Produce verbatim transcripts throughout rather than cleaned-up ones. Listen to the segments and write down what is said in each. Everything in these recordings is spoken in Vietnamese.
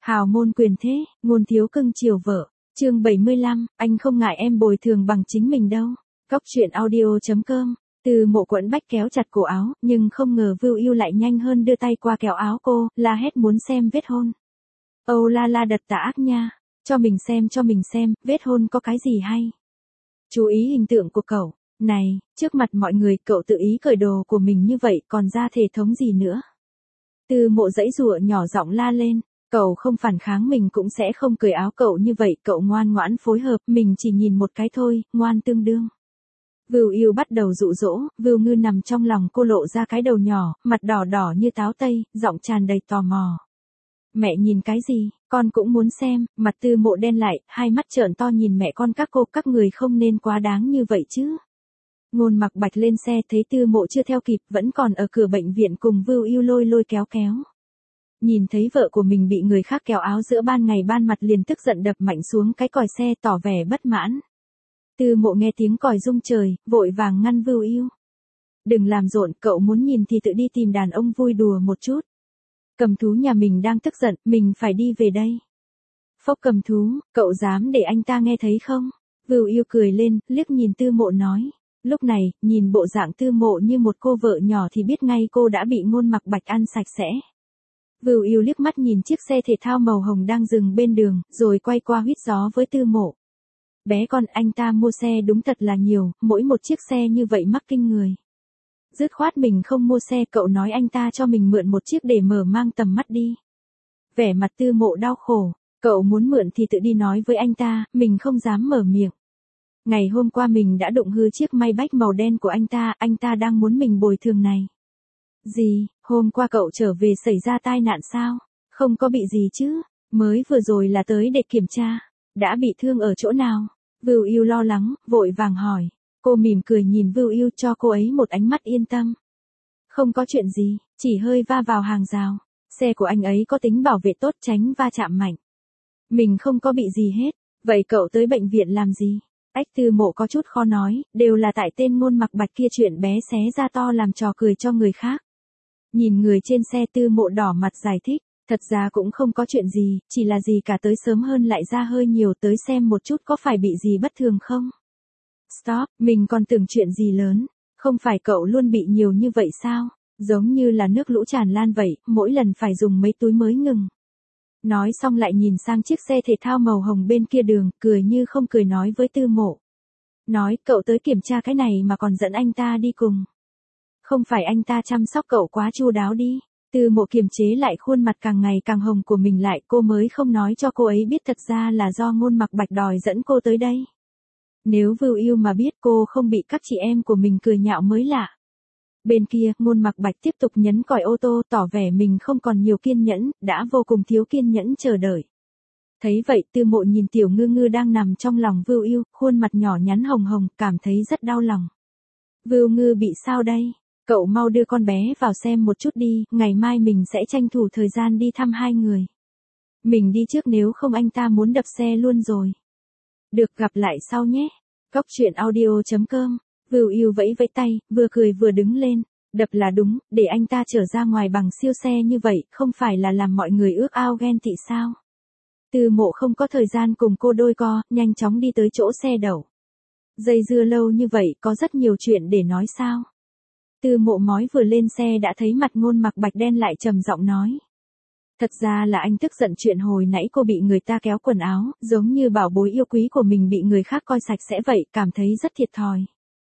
Hào môn quyền thế, ngôn thiếu cưng chiều vợ. Chương bảy mươi lăm, anh không ngại em bồi thường bằng chính mình đâu. Cóc truyện audio chấm com. Từ Mộ quẫn bách kéo chặt cổ áo, nhưng không ngờ Vưu Yêu lại nhanh hơn đưa tay qua kéo áo cô, la hét muốn xem vết hôn. Âu la la đật tả ác nha, cho mình xem cho mình xem, vết hôn có cái gì hay. Chú ý hình tượng của cậu, này, trước mặt mọi người cậu tự ý cởi đồ của mình như vậy còn ra thể thống gì nữa. Từ Mộ giãy giụa nhỏ giọng la lên. Cậu không phản kháng mình cũng sẽ không cởi áo cậu như vậy, cậu ngoan ngoãn phối hợp, mình chỉ nhìn một cái thôi, ngoan tương đương. Vưu Yêu bắt đầu dụ dỗ, Vưu Ngư nằm trong lòng cô lộ ra cái đầu nhỏ, mặt đỏ đỏ như táo tây, giọng tràn đầy tò mò. Mẹ nhìn cái gì, con cũng muốn xem, mặt Từ Mộ đen lại, hai mắt trợn to nhìn mẹ con các cô, các người không nên quá đáng như vậy chứ. Ngôn Mặc Bạch lên xe thấy Từ Mộ chưa theo kịp, vẫn còn ở cửa bệnh viện cùng Vưu Yêu lôi lôi kéo kéo. Nhìn thấy vợ của mình bị người khác kéo áo giữa ban ngày ban mặt liền tức giận đập mạnh xuống cái còi xe tỏ vẻ bất mãn. Từ Mộ nghe tiếng còi rung trời, vội vàng ngăn Vưu Yêu. Đừng làm rộn, cậu muốn nhìn thì tự đi tìm đàn ông vui đùa một chút. Cầm thú nhà mình đang tức giận, mình phải đi về đây. Phốc cầm thú, cậu dám để anh ta nghe thấy không? Vưu Yêu cười lên, liếc nhìn Từ Mộ nói. Lúc này, nhìn bộ dạng Từ Mộ như một cô vợ nhỏ thì biết ngay cô đã bị Ngôn Mặc Bạch ăn sạch sẽ. Vưu Yêu liếc mắt nhìn chiếc xe thể thao màu hồng đang dừng bên đường, rồi quay qua huýt gió với Từ Mộ. Bé con, anh ta mua xe đúng thật là nhiều, mỗi một chiếc xe như vậy mắc kinh người. Dứt khoát mình không mua xe, cậu nói anh ta cho mình mượn một chiếc để mở mang tầm mắt đi. Vẻ mặt Từ Mộ đau khổ, cậu muốn mượn thì tự đi nói với anh ta, mình không dám mở miệng. Ngày hôm qua mình đã đụng hư chiếc Maybach màu đen của anh ta, anh ta đang muốn mình bồi thường này. Gì, hôm qua cậu trở về xảy ra tai nạn sao? Không có bị gì chứ, mới vừa rồi là tới để kiểm tra. Đã bị thương ở chỗ nào? Vưu Yêu lo lắng, vội vàng hỏi. Cô mỉm cười nhìn Vưu Yêu cho cô ấy một ánh mắt yên tâm. Không có chuyện gì, chỉ hơi va vào hàng rào. Xe của anh ấy có tính bảo vệ tốt, tránh va chạm mạnh. Mình không có bị gì hết, vậy cậu tới bệnh viện làm gì? Ách Từ Mộ có chút khó nói, đều là tại tên Ngôn Mặc Bạch kia chuyện bé xé ra to làm trò cười cho người khác. Nhìn người trên xe, Từ Mộ đỏ mặt giải thích, thật ra cũng không có chuyện gì, chỉ là gì cả tới sớm hơn lại ra hơi nhiều, tới xem một chút có phải bị gì bất thường không. Stop, mình còn tưởng chuyện gì lớn, không phải cậu luôn bị nhiều như vậy sao, giống như là nước lũ tràn lan vậy, mỗi lần phải dùng mấy túi mới ngừng. Nói xong lại nhìn sang chiếc xe thể thao màu hồng bên kia đường, cười như không cười nói với Từ Mộ. Nói, cậu tới kiểm tra cái này mà còn dẫn anh ta đi cùng. Không phải anh ta chăm sóc cậu quá chu đáo đi. Từ Mộ kiềm chế lại khuôn mặt càng ngày càng hồng của mình lại, cô mới không nói cho cô ấy biết thật ra là do Ngôn Mặc Bạch đòi dẫn cô tới đây. Nếu Vưu Yêu mà biết cô không bị các chị em của mình cười nhạo mới lạ. Bên kia, Ngôn Mặc Bạch tiếp tục nhấn còi ô tô, tỏ vẻ mình không còn nhiều kiên nhẫn, đã vô cùng thiếu kiên nhẫn chờ đợi. Thấy vậy, Từ Mộ nhìn Tiểu Ngư Ngư đang nằm trong lòng Vưu Yêu, khuôn mặt nhỏ nhắn hồng hồng, cảm thấy rất đau lòng. Vưu Ngư bị sao đây? Cậu mau đưa con bé vào xem một chút đi, ngày mai mình sẽ tranh thủ thời gian đi thăm hai người. Mình đi trước nếu không anh ta muốn đập xe luôn rồi. Được, gặp lại sau nhé. Cóc truyện audio chấm com. Vưu Yêu vẫy vẫy tay, vừa cười vừa đứng lên. Đập là đúng, để anh ta trở ra ngoài bằng siêu xe như vậy, không phải là làm mọi người ước ao ghen tị sao? Từ Mộ không có thời gian cùng cô đôi co, nhanh chóng đi tới chỗ xe đậu. Dây dưa lâu như vậy, có rất nhiều chuyện để nói sao? Từ Mộ mói vừa lên xe đã thấy mặt Ngôn Mặc Bạch đen lại, trầm giọng nói. Thật ra là anh tức giận chuyện hồi nãy cô bị người ta kéo quần áo, giống như bảo bối yêu quý của mình bị người khác coi sạch sẽ vậy, cảm thấy rất thiệt thòi.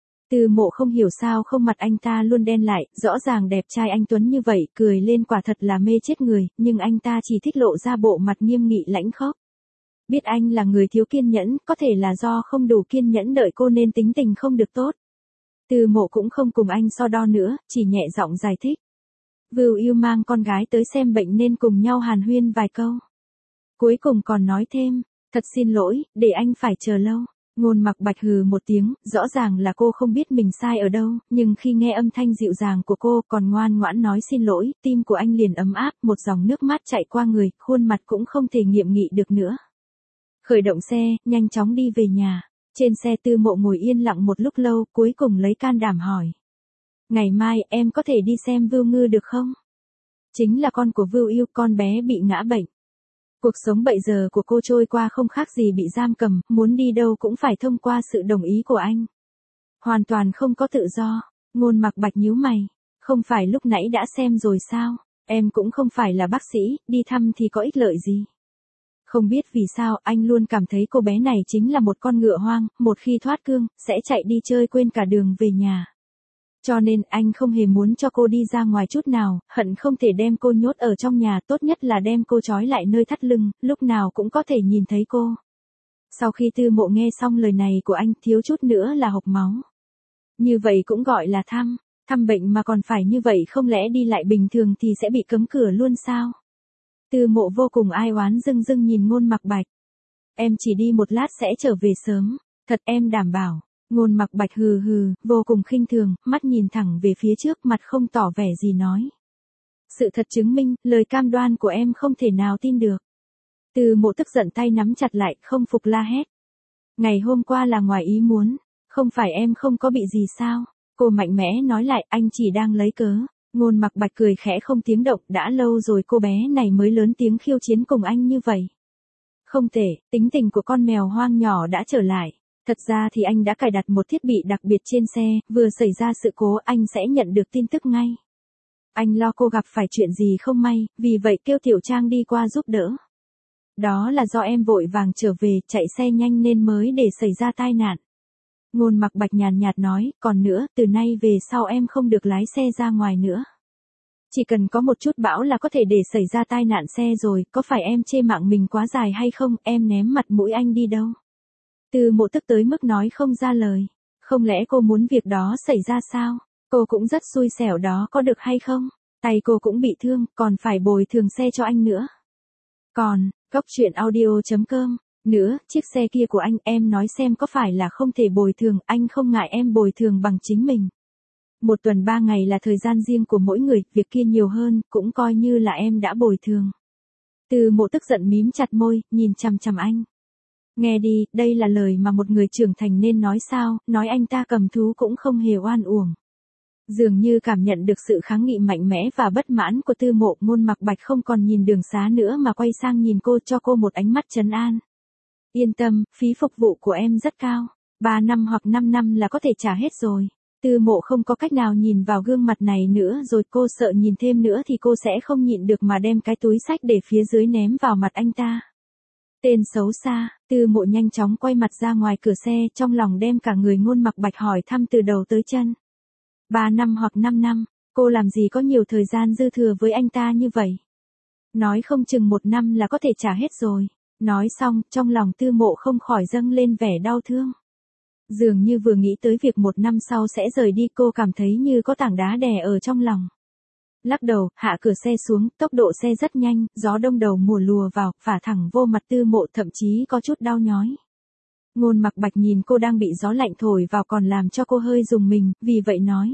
Từ Mộ không hiểu sao không mặt anh ta luôn đen lại, rõ ràng đẹp trai anh tuấn như vậy, cười lên quả thật là mê chết người, nhưng anh ta chỉ thích lộ ra bộ mặt nghiêm nghị lãnh khốc. Biết anh là người thiếu kiên nhẫn, có thể là do không đủ kiên nhẫn đợi cô nên tính tình không được tốt. Từ Mộ cũng không cùng anh so đo nữa, chỉ nhẹ giọng giải thích. Vưu Yêu mang con gái tới xem bệnh nên cùng nhau hàn huyên vài câu. Cuối cùng còn nói thêm, thật xin lỗi, để anh phải chờ lâu. Ngôn Mặc Bạch hừ một tiếng, rõ ràng là cô không biết mình sai ở đâu, nhưng khi nghe âm thanh dịu dàng của cô còn ngoan ngoãn nói xin lỗi, tim của anh liền ấm áp, một dòng nước mắt chạy qua người, khuôn mặt cũng không thể nghiệm nghị được nữa. Khởi động xe, nhanh chóng đi về nhà. Trên xe Từ Mộ ngồi yên lặng một lúc lâu, cuối cùng lấy can đảm hỏi. Ngày mai em có thể đi xem Vưu Ngư được không? Chính là con của Vưu Yêu, con bé bị ngã bệnh. Cuộc sống bây giờ của cô trôi qua không khác gì bị giam cầm, muốn đi đâu cũng phải thông qua sự đồng ý của anh. Hoàn toàn không có tự do. Ngôn Mặc Bạch nhíu mày. Không phải lúc nãy đã xem rồi sao? Em cũng không phải là bác sĩ, đi thăm thì có ích lợi gì. Không biết vì sao anh luôn cảm thấy cô bé này chính là một con ngựa hoang, một khi thoát cương, sẽ chạy đi chơi quên cả đường về nhà. Cho nên anh không hề muốn cho cô đi ra ngoài chút nào, hận không thể đem cô nhốt ở trong nhà, tốt nhất là đem cô trói lại nơi thắt lưng, lúc nào cũng có thể nhìn thấy cô. Sau khi Tư Mộ nghe xong lời này của anh, thiếu chút nữa là hộc máu. Như vậy cũng gọi là thăm, thăm bệnh mà còn phải như vậy, không lẽ đi lại bình thường thì sẽ bị cấm cửa luôn sao? Tư Mộ vô cùng ai oán dưng dưng nhìn Ngôn Mặc Bạch. Em chỉ đi một lát sẽ trở về sớm, thật em đảm bảo. Ngôn Mặc Bạch hừ hừ, vô cùng khinh thường, mắt nhìn thẳng về phía trước, mặt không tỏ vẻ gì nói. Sự thật chứng minh, lời cam đoan của em không thể nào tin được. Tư Mộ tức giận tay nắm chặt lại, không phục la hét. Ngày hôm qua là ngoài ý muốn, không phải em không có bị gì sao? Cô mạnh mẽ nói lại, anh chỉ đang lấy cớ. Ngôn Mặc Bạch cười khẽ không tiếng động, đã lâu rồi cô bé này mới lớn tiếng khiêu chiến cùng anh như vậy. Không tệ, tính tình của con mèo hoang nhỏ đã trở lại. Thật ra thì anh đã cài đặt một thiết bị đặc biệt trên xe, vừa xảy ra sự cố anh sẽ nhận được tin tức ngay. Anh lo cô gặp phải chuyện gì không may, vì vậy kêu Tiểu Trang đi qua giúp đỡ. Đó là do em vội vàng trở về, chạy xe nhanh nên mới để xảy ra tai nạn. Ngôn Mặc Bạch nhàn nhạt nói, còn nữa, từ nay về sau em không được lái xe ra ngoài nữa. Chỉ cần có một chút bão là có thể để xảy ra tai nạn xe rồi, có phải em chê mạng mình quá dài hay không, em ném mặt mũi anh đi đâu. Tư Mộ tức tới mức nói không ra lời. Không lẽ cô muốn việc đó xảy ra sao? Cô cũng rất xui xẻo đó, có được hay không? Tay cô cũng bị thương, còn phải bồi thường xe cho anh nữa. Còn, Cóc Truyện Audio chấm com, nữa, chiếc xe kia của anh, em nói xem có phải là không thể bồi thường, anh không ngại em bồi thường bằng chính mình. Một tuần ba ngày là thời gian riêng của mỗi người, việc kia nhiều hơn, cũng coi như là em đã bồi thường. Tư Mộ tức giận mím chặt môi, nhìn chằm chằm anh. Nghe đi, đây là lời mà một người trưởng thành nên nói sao, nói anh ta cầm thú cũng không hề oan uổng. Dường như cảm nhận được sự kháng nghị mạnh mẽ và bất mãn của Tư Mộ, Ngôn Mặc Bạch không còn nhìn đường xá nữa mà quay sang nhìn cô, cho cô một ánh mắt trấn an. Yên tâm, phí phục vụ của em rất cao, ba năm hoặc năm năm là có thể trả hết rồi. Tư Mộ không có cách nào nhìn vào gương mặt này nữa rồi, cô sợ nhìn thêm nữa thì cô sẽ không nhịn được mà đem cái túi xách để phía dưới ném vào mặt anh ta. Tên xấu xa. Tư Mộ nhanh chóng quay mặt ra ngoài cửa xe, trong lòng đem cả người Ngôn Mặc Bạch hỏi thăm từ đầu tới chân. Ba năm hoặc năm năm, cô làm gì có nhiều thời gian dư thừa với anh ta như vậy. Nói không chừng một năm là có thể trả hết rồi. Nói xong, trong lòng Tư Mộ không khỏi dâng lên vẻ đau thương. Dường như vừa nghĩ tới việc một năm sau sẽ rời đi, cô cảm thấy như có tảng đá đè ở trong lòng. Lắc đầu, hạ cửa xe xuống, tốc độ xe rất nhanh, gió đông đầu mùa lùa vào, phả thẳng vô mặt Tư Mộ, thậm chí có chút đau nhói. Ngôn Mặc Bạch nhìn cô đang bị gió lạnh thổi vào còn làm cho cô hơi rùng mình, vì vậy nói.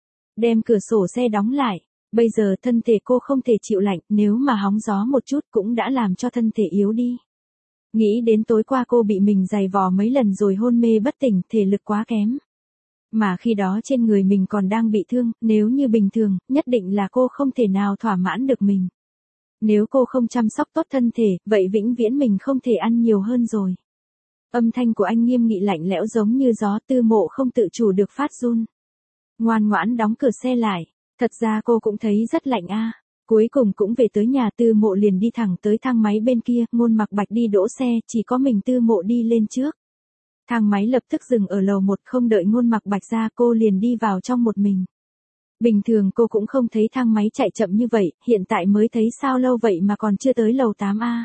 Đem cửa sổ xe đóng lại, bây giờ thân thể cô không thể chịu lạnh, nếu mà hóng gió một chút cũng đã làm cho thân thể yếu đi. Nghĩ đến tối qua cô bị mình giày vò mấy lần rồi hôn mê bất tỉnh, thể lực quá kém. Mà khi đó trên người mình còn đang bị thương, nếu như bình thường, nhất định là cô không thể nào thỏa mãn được mình. Nếu cô không chăm sóc tốt thân thể, vậy vĩnh viễn mình không thể ăn nhiều hơn rồi. Âm thanh của anh nghiêm nghị lạnh lẽo giống như gió, Tư Mộ không tự chủ được phát run. Ngoan ngoãn đóng cửa xe lại, thật ra cô cũng thấy rất lạnh a. À. Cuối cùng cũng về tới nhà, Tư Mộ liền đi thẳng tới thang máy bên kia, Ngôn Mặc Bạch đi đỗ xe, chỉ có mình Tư Mộ đi lên trước. Thang máy lập tức dừng ở lầu một, không đợi Ngôn Mặc Bạch ra, cô liền đi vào trong một mình. Bình thường cô cũng không thấy thang máy chạy chậm như vậy, hiện tại mới thấy sao lâu vậy mà còn chưa tới lầu tám a.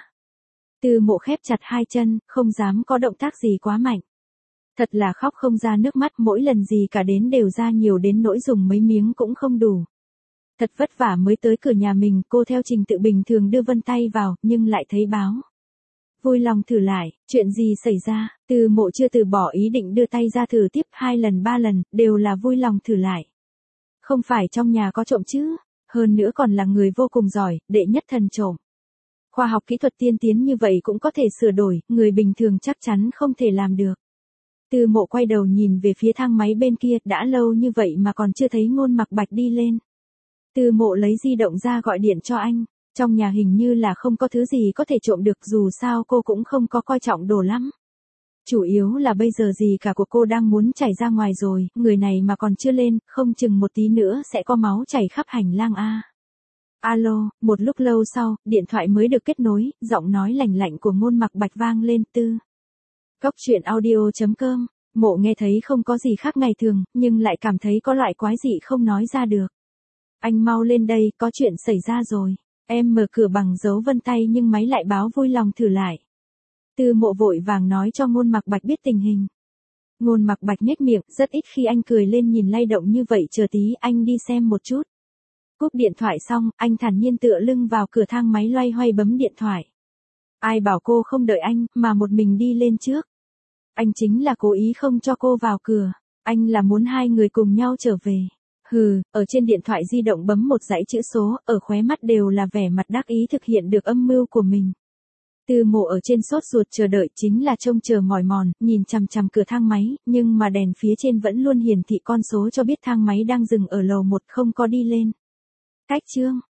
Tư Mộ khép chặt hai chân, không dám có động tác gì quá mạnh. Thật là khóc không ra nước mắt, mỗi lần gì cả đến đều ra nhiều đến nỗi dùng mấy miếng cũng không đủ. Thật vất vả mới tới cửa nhà mình, cô theo trình tự bình thường đưa vân tay vào, nhưng lại thấy báo. Vui lòng thử lại, chuyện gì xảy ra, Tư Mộ chưa từ bỏ ý định đưa tay ra thử tiếp, hai lần ba lần, đều là vui lòng thử lại. Không phải trong nhà có trộm chứ, hơn nữa còn là người vô cùng giỏi, đệ nhất thần trộm. Khoa học kỹ thuật tiên tiến như vậy cũng có thể sửa đổi, người bình thường chắc chắn không thể làm được. Tư Mộ quay đầu nhìn về phía thang máy bên kia, đã lâu như vậy mà còn chưa thấy Ngôn Mặc Bạch đi lên. Tư Mộ lấy di động ra gọi điện cho anh. Trong nhà hình như là không có thứ gì có thể trộm được, dù sao cô cũng không có coi trọng đồ lắm. Chủ yếu là bây giờ gì cả của cô đang muốn chảy ra ngoài rồi, người này mà còn chưa lên, không chừng một tí nữa sẽ có máu chảy khắp hành lang a. Alo, một lúc lâu sau, điện thoại mới được kết nối, giọng nói lành lạnh của Ngôn Mặc Bạch vang lên. Tư Cốc truyện audio chấm com. Mộ nghe thấy không có gì khác ngày thường, nhưng lại cảm thấy có loại quái dị không nói ra được. Anh mau lên đây, có chuyện xảy ra rồi. Em mở cửa bằng dấu vân tay nhưng máy lại báo vui lòng thử lại. Tư Mộ vội vàng nói cho Ngôn Mặc Bạch biết tình hình. Ngôn Mặc Bạch nhếch miệng, rất ít khi anh cười lên nhìn lay động như vậy, chờ tí anh đi xem một chút. Cúp điện thoại xong, anh thản nhiên tựa lưng vào cửa thang máy loay hoay bấm điện thoại. Ai bảo cô không đợi anh, mà một mình đi lên trước. Anh chính là cố ý không cho cô vào cửa. Anh là muốn hai người cùng nhau trở về. Hừ, ở trên điện thoại di động bấm một dãy chữ số, ở khóe mắt đều là vẻ mặt đắc ý thực hiện được âm mưu của mình. Tư Mộ ở trên sốt ruột chờ đợi, chính là trông chờ mỏi mòn, nhìn chằm chằm cửa thang máy, nhưng mà đèn phía trên vẫn luôn hiển thị con số cho biết thang máy đang dừng ở lầu một, không có đi lên. Cách chương